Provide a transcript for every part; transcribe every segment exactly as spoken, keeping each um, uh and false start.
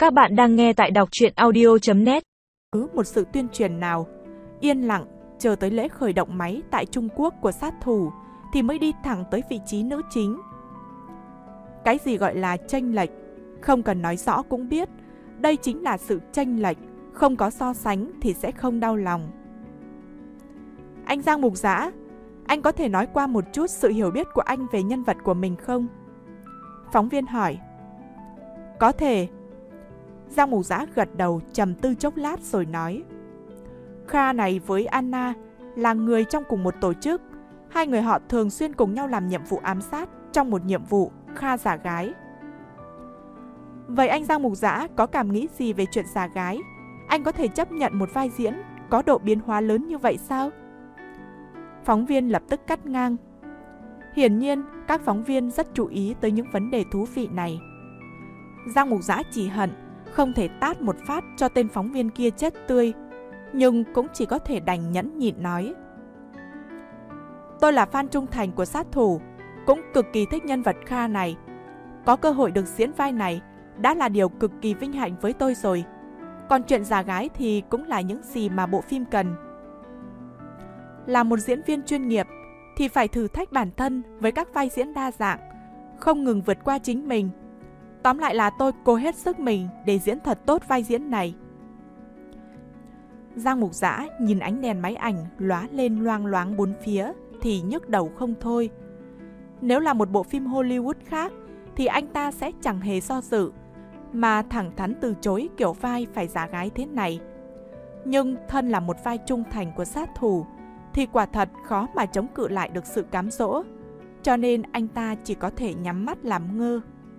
Các bạn đang nghe tại đọc truyện audio chấm net. Cứ một sự tuyên truyền nào, yên lặng chờ tới lễ khởi động máy tại Trung Quốc của sát thủ thì mới đi thẳng tới vị trí nữ chính. Cái gì gọi là chênh lệch, không cần nói rõ cũng biết, đây chính là sự chênh lệch, không có so sánh thì sẽ không đau lòng. Anh Giang Mục Giã, anh có thể nói qua một chút sự hiểu biết của anh về nhân vật của mình không? Phóng viên hỏi. Có thể. Giang Mục Giã gật đầu trầm tư chốc lát rồi nói. Kha này với Anna là người trong cùng một tổ chức. Hai người họ thường xuyên cùng nhau làm nhiệm vụ ám sát trong một nhiệm vụ Kha giả gái. Vậy anh Giang Mục Giã có cảm nghĩ gì về chuyện giả gái? Anh có thể chấp nhận một vai diễn có độ biến hóa lớn như vậy sao? Phóng viên lập tức cắt ngang. Hiển nhiên, các phóng viên rất chú ý tới những vấn đề thú vị này. Giang Mục Giã chỉ hận không thể tát một phát cho tên phóng viên kia chết tươi, nhưng cũng chỉ có thể đành nhẫn nhịn nói. Tôi là fan trung thành của sát thủ, cũng cực kỳ thích nhân vật Kha này. Có cơ hội được diễn vai này đã là điều cực kỳ vinh hạnh với tôi rồi. Còn chuyện giả gái thì cũng là những gì mà bộ phim cần. Là một diễn viên chuyên nghiệp thì phải thử thách bản thân với các vai diễn đa dạng, không ngừng vượt qua chính mình. Tóm lại là tôi cố hết sức mình để diễn thật tốt vai diễn này. Giang Mục Giã nhìn ánh đèn máy ảnh lóa lên loang loáng bốn phía thì nhức đầu không thôi. Nếu là một bộ phim Hollywood khác thì anh ta sẽ chẳng hề do dự, mà thẳng thắn từ chối kiểu vai phải giả gái thế này. Nhưng thân là một vai trung thành của sát thủ thì quả thật khó mà chống cự lại được sự cám dỗ, cho nên anh ta chỉ có thể nhắm mắt làm ngơ.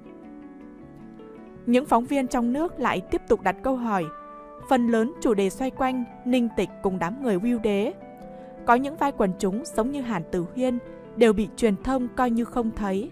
Những phóng viên trong nước lại tiếp tục đặt câu hỏi, phần lớn chủ đề xoay quanh Ninh Tịch cùng đám người Vưu Đế. Có những vai quần chúng giống như Hàn Tử Huyên đều bị truyền thông coi như không thấy.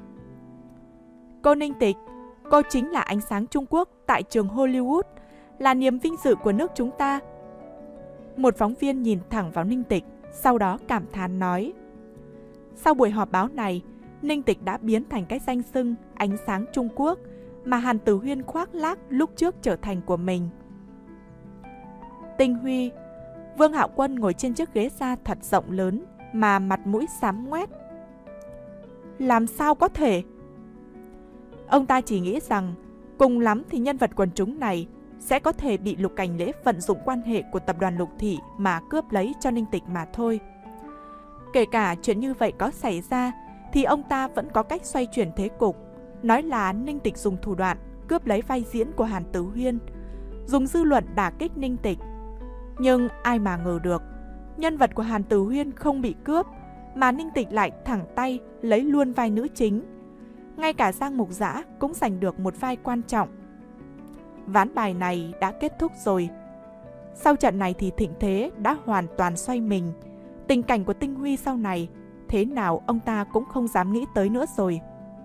Cô Ninh Tịch, cô chính là ánh sáng Trung Quốc tại trường Hollywood, là niềm vinh dự của nước chúng ta. Một phóng viên nhìn thẳng vào Ninh Tịch, sau đó cảm thán nói. Sau buổi họp báo này, Ninh Tịch đã biến thành cái danh xưng ánh sáng Trung Quốc mà Hàn Tử Huyên khoác lác lúc trước trở thành của mình. Tinh Huy, Vương Hạo Quân ngồi trên chiếc ghế da thật rộng lớn mà mặt mũi xám ngoét. Làm sao có thể? Ông ta chỉ nghĩ rằng cùng lắm thì nhân vật quần chúng này sẽ có thể bị Lục Cảnh Lễ vận dụng quan hệ của tập đoàn Lục Thị mà cướp lấy cho Ninh Tịch mà thôi. Kể cả chuyện như vậy có xảy ra thì ông ta vẫn có cách xoay chuyển thế cục, nói là Ninh Tịch dùng thủ đoạn cướp lấy vai diễn của Hàn Tử Huyên, dùng dư luận đả kích Ninh Tịch. Nhưng ai mà ngờ được, nhân vật của Hàn Tử Huyên không bị cướp, mà Ninh Tịch lại thẳng tay lấy luôn vai nữ chính. Ngay cả Giang Mục Giã cũng giành được một vai quan trọng. Ván bài này đã kết thúc rồi. Sau trận này thì thịnh thế đã hoàn toàn xoay mình. Tình cảnh của Tinh Huy sau này, thế nào ông ta cũng không dám nghĩ tới nữa rồi.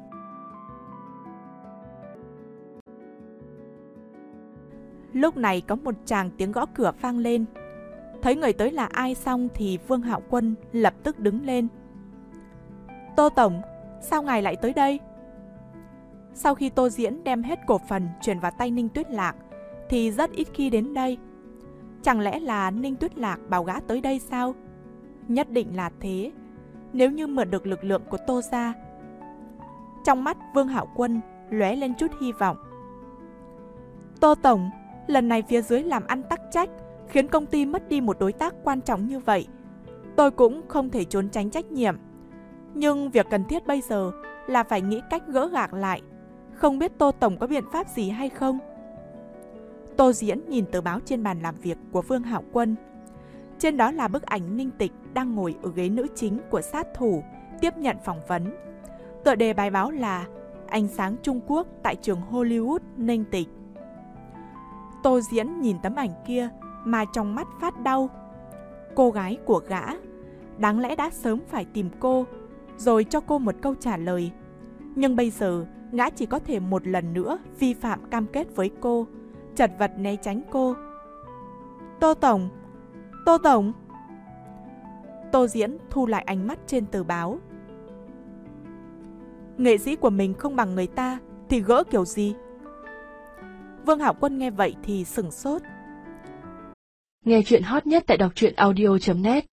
Lúc này có một tràng tiếng gõ cửa vang lên. Thấy người tới là ai xong thì Vương Hạo Quân lập tức đứng lên. Tô Tổng, sao ngài lại tới đây? Sau khi Tô Diễn đem hết cổ phần chuyển vào tay Ninh Tuyết Lạc thì rất ít khi đến đây. Chẳng lẽ là Ninh Tuyết Lạc bảo gã tới đây sao? Nhất định là thế, nếu như mượn được lực lượng của Tô gia. Trong mắt Vương Hạo Quân lóe lên chút hy vọng. Tô Tổng, lần này phía dưới làm ăn tắc trách, khiến công ty mất đi một đối tác quan trọng như vậy. Tôi cũng không thể trốn tránh trách nhiệm. Nhưng việc cần thiết bây giờ là phải nghĩ cách gỡ gạc lại. Không biết Tô Tổng có biện pháp gì hay không? Tô Diễn nhìn tờ báo trên bàn làm việc của Vương Hạo Quân. Trên đó là bức ảnh Ninh Tịch đang ngồi ở ghế nữ chính của sát thủ tiếp nhận phỏng vấn. Tựa đề bài báo là Ánh sáng Trung Quốc tại trường Hollywood Ninh Tịch. Tô Diễn nhìn tấm ảnh kia mà trong mắt phát đau. Cô gái của gã, đáng lẽ đã sớm phải tìm cô, rồi cho cô một câu trả lời. Nhưng bây giờ, gã chỉ có thể một lần nữa vi phạm cam kết với cô, chật vật né tránh cô. Tô Tổng, Tô Tổng. Tô Diễn thu lại ánh mắt trên tờ báo. Nghệ sĩ của mình không bằng người ta thì gỡ kiểu gì? Vương Hạo Quân nghe vậy thì sửng sốt. Nghe chuyện hot nhất tại đọc truyện audio chấm net.